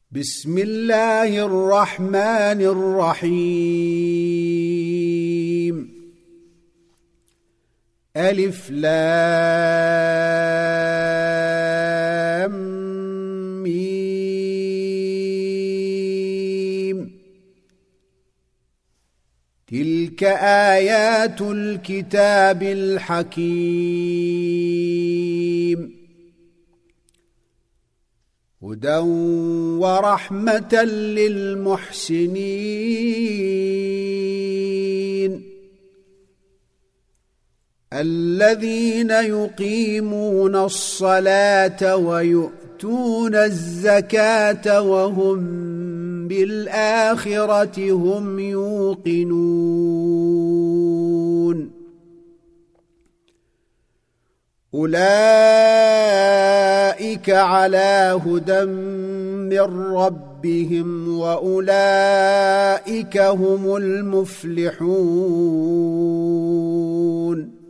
بسم الله الرحمن الرحيم. ألف لام ميم. تلك آيات الكتاب الحكيم. هدى ورحمة للمحسنين الذين يقيمون الصلاة ويؤتون الزكاة وهم بالآخرة هم يوقنون. أولئك على هدى من ربهم وأولئك هم المفلحون.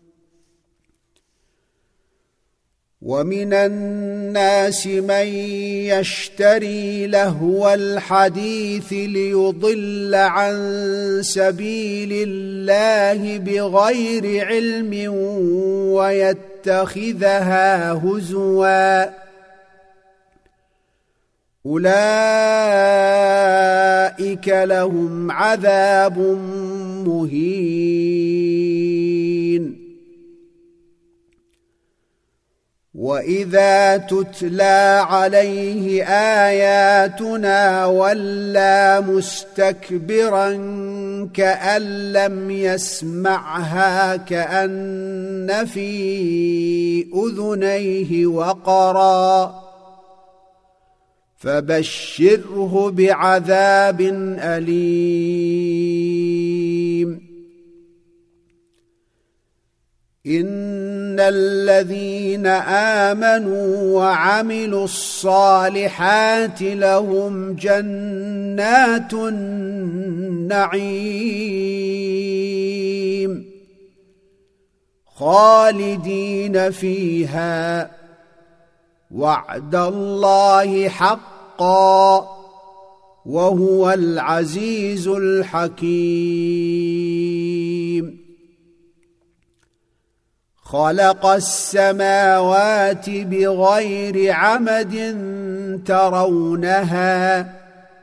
ومن الناس من يشتري لهو الحديث ليضل عن سبيل الله بغير علم ويتخذها هزوا. أولئك لهم عذاب مهين. وإذا تتلى عليه آياتنا ولى مستكبرا كأن لم يسمعها كأن في أذنيه وقرا فبشره بعذاب أليم. إن الذين آمنوا وعملوا الصالحات لهم جنات النعيم خالدين فيها وعد الله حقا وهو العزيز الحكيم. خلق السماوات بغير عمد ترونها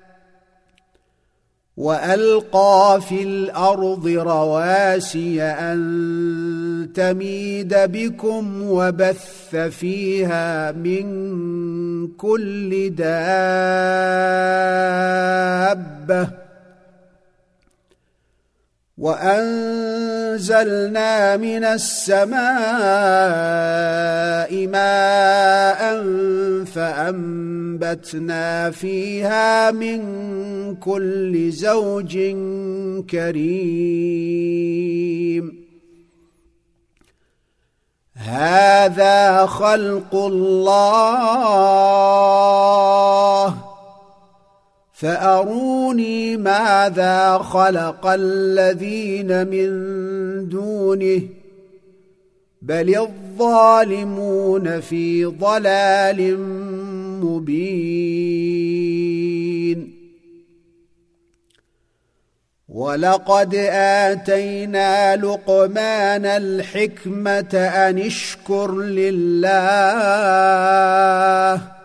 وألقى في الأرض رواسي أن تميد بكم وبث فيها من كل دابة وأنزلنا من السماء ماء فأنبتنا فيها من كل زوج كريم. هذا خلق الله فأروني ماذا خلق الذين من دونه بل الظالمون في ضلال مبين. ولقد آتينا لقمان الحكمة أن اشكر لله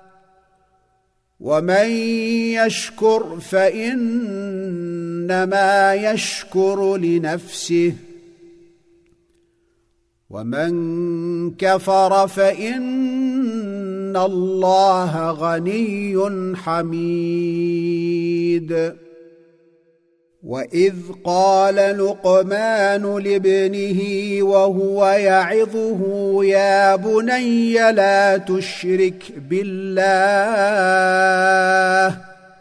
ومن يشكر فإنما يشكر لنفسه ومن كفر فإن الله غني حميد. وإذ قال لقمان لابنه وهو يعظه يا بني لا تشرك بالله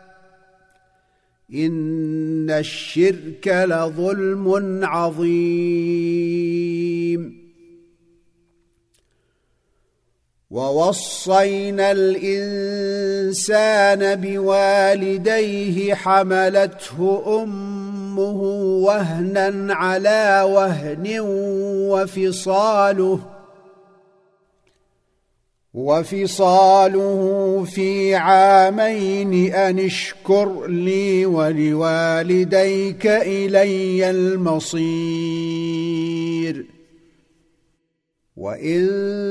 إن الشرك لظلم عظيم. ووصينا الإنسان بوالديه حملته أمه وهنا على وهن وفصاله في عامين أن اشكر لي ولوالديك إلي المصير وإن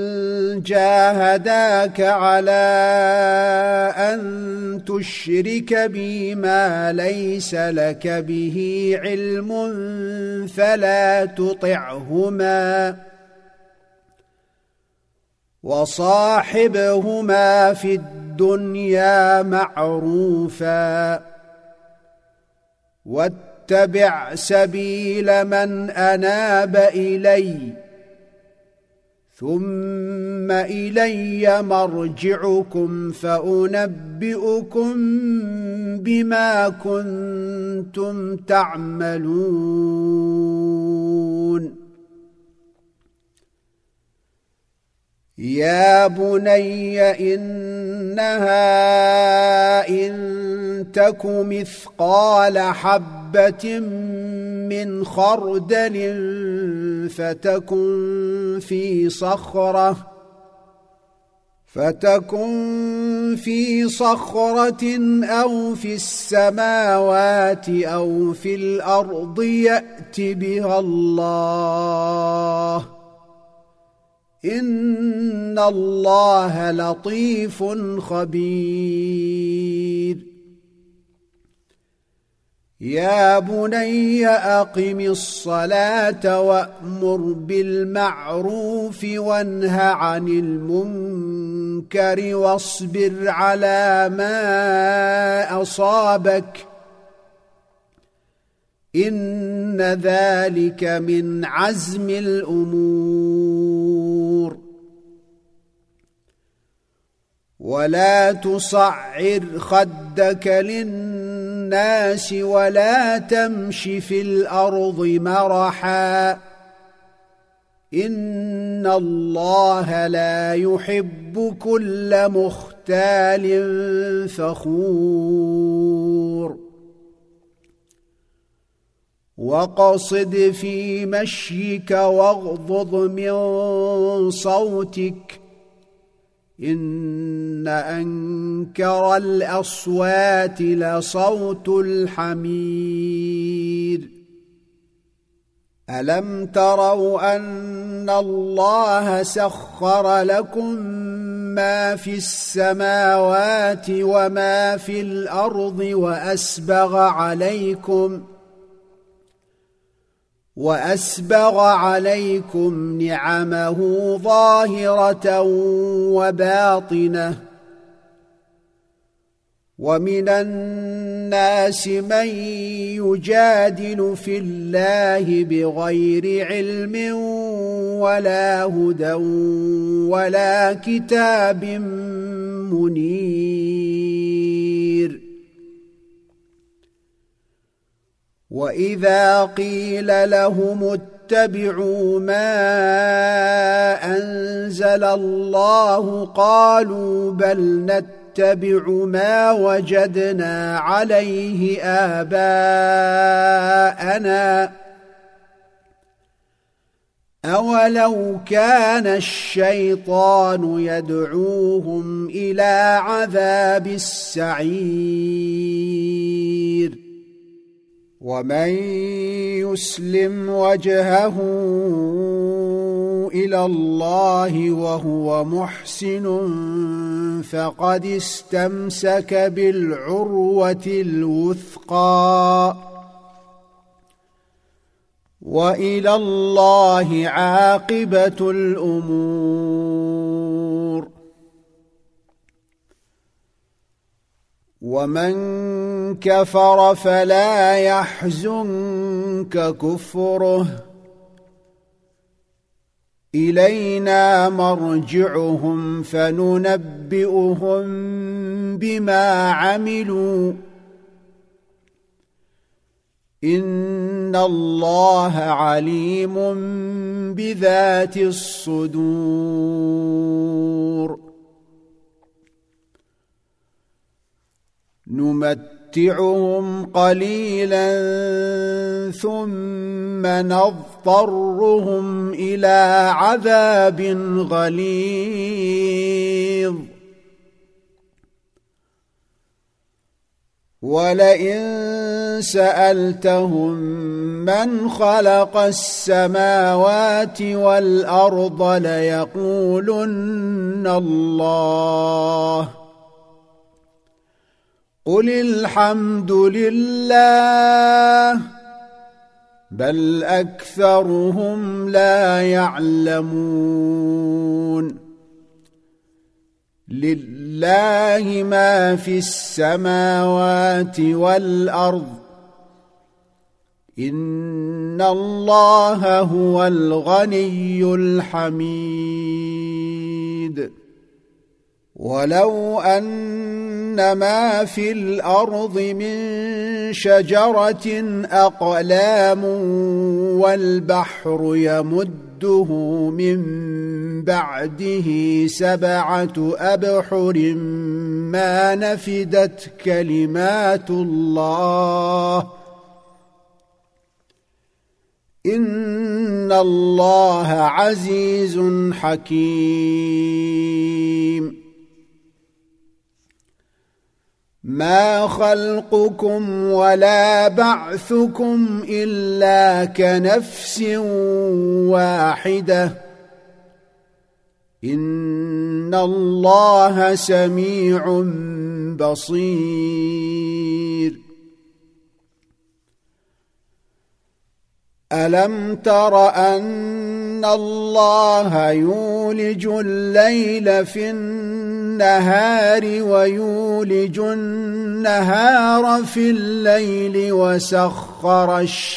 جاهداك على أن تشرك بي ما ليس لك به علم فلا تطعهما وصاحبهما في الدنيا معروفا واتبع سبيل من أناب إلي ثم إلي مرجعكم فأنبئكم بما كنتم تعملون يا بني إنها إن تك مثقال حبة من خردل فتكن في صخرة أو في السماوات أو في الأرض يأت بها الله إن الله لطيف خبير يا بني أقم الصلاة وأمر بالمعروف وانه عن المنكر واصبر على ما أصابك إن ذلك من عزم الأمور ولا تصعر خدك للناس ولا تمش في الأرض مرحا إن الله لا يحب كل مختال فخور وقصد في مشيك واغضض من صوتك إن أنكر الأصوات لصوت الحمير ألم تروا أن الله سخر لكم ما في السماوات وما في الأرض وأسبغ عليكم نعمه ظاهرة وباطنة ومن الناس من يجادل في الله بغير علم ولا هدى ولا كتاب منير وإذا قيل لهم اتبعوا ما أنزل الله قالوا بل نتبع ما وجدنا عليه آباءنا أولو كان الشيطان يدعوهم إلى عذاب السعير ومن يسلم وجهه إلى الله وهو محسن فقد استمسك بالعروة الوثقى وإلى الله عاقبة الأمور ومن كفر فلا يحزنك كفره إلينا مرجعهم فننبئهم بما عملوا إن الله عليم بذات الصدور نمتعهم قليلا ثم نضطرهم إلى عذاب غليظ ولئن سألتهم من خلق السماوات والأرض ليقولن الله قل الحمد لله بل أكثرهم لا يعلمون لله ما في السماوات والأرض إن الله هو الغني الحميد ولو أن ما في الأرض من شجرة أقلام والبحر يمده من بعده 7 أبحر ما نفدت كلمات الله إن الله عزيز حكيم ما خلقكم ولا بعثكم إلا كنفس واحدة إن الله سميع بصير ألم تر أن الله يولج الليل في النهار ويولج النهار في الليل وسخر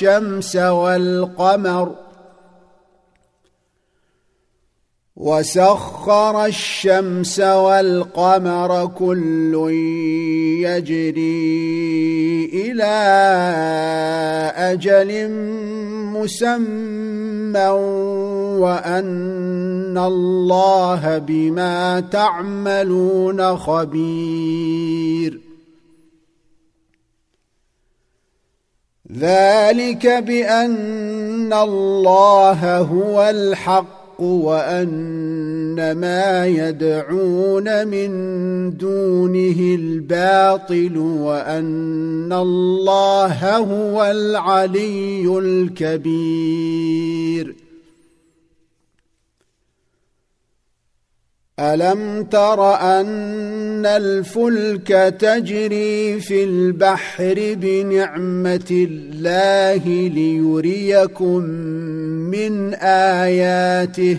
الشمس والقمر كل يجري إلى أجل مسمى وأن الله بما تعملون خبير ذلك بأن الله هو الحق وأن ما يدعون من دونه الباطل وأن الله هو العلي الكبير ألم تر أن الفلك تجري في البحر بنعمة الله ليريكم من آياته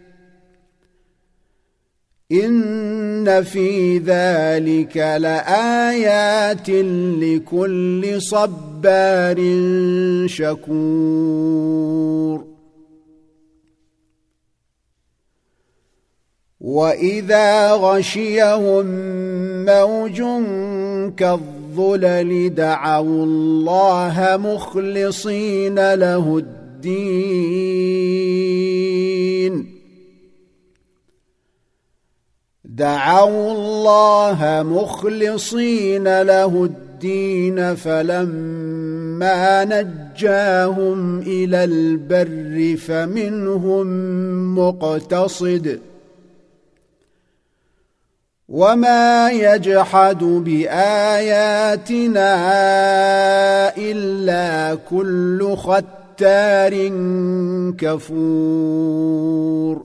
إن في ذلك لآيات لكل صبار شكور وإذا غشيهم موج كالظلل دعوا الله مخلصين له الدين فلما نجاهم إلى البر فمنهم مقتصد وما يجحد بآياتنا إلا كل ختار كفور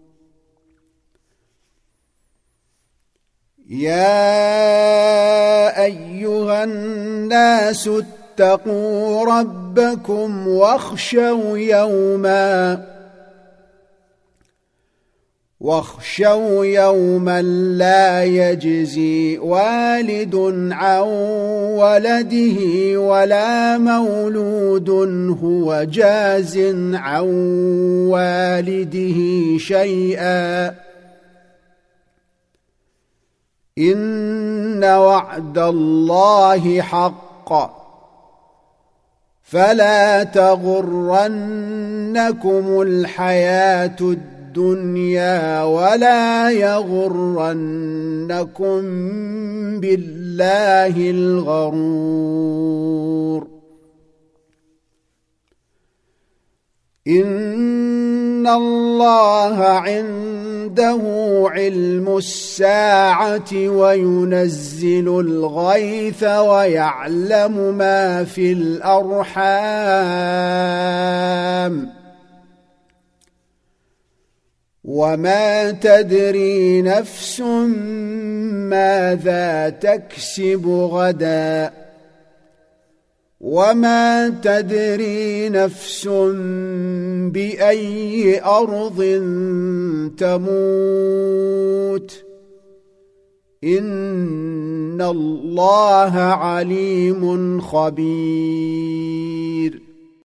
يا أيها الناس اتقوا ربكم واخشوا يوما لا يجزي والد عن ولده ولا مولود هو جاز عن والده شيئا إن وعد الله حق فلا تغرنكم الحياة الدنيا ولا يغرنكم بالله الغرور إن الله عنده علم الساعة وينزل الغيث ويعلم ما في الأرحام وما تدري نفس ماذا تكسب غدا وما تدري نفس بأي أرض تموت إن الله عليم خبير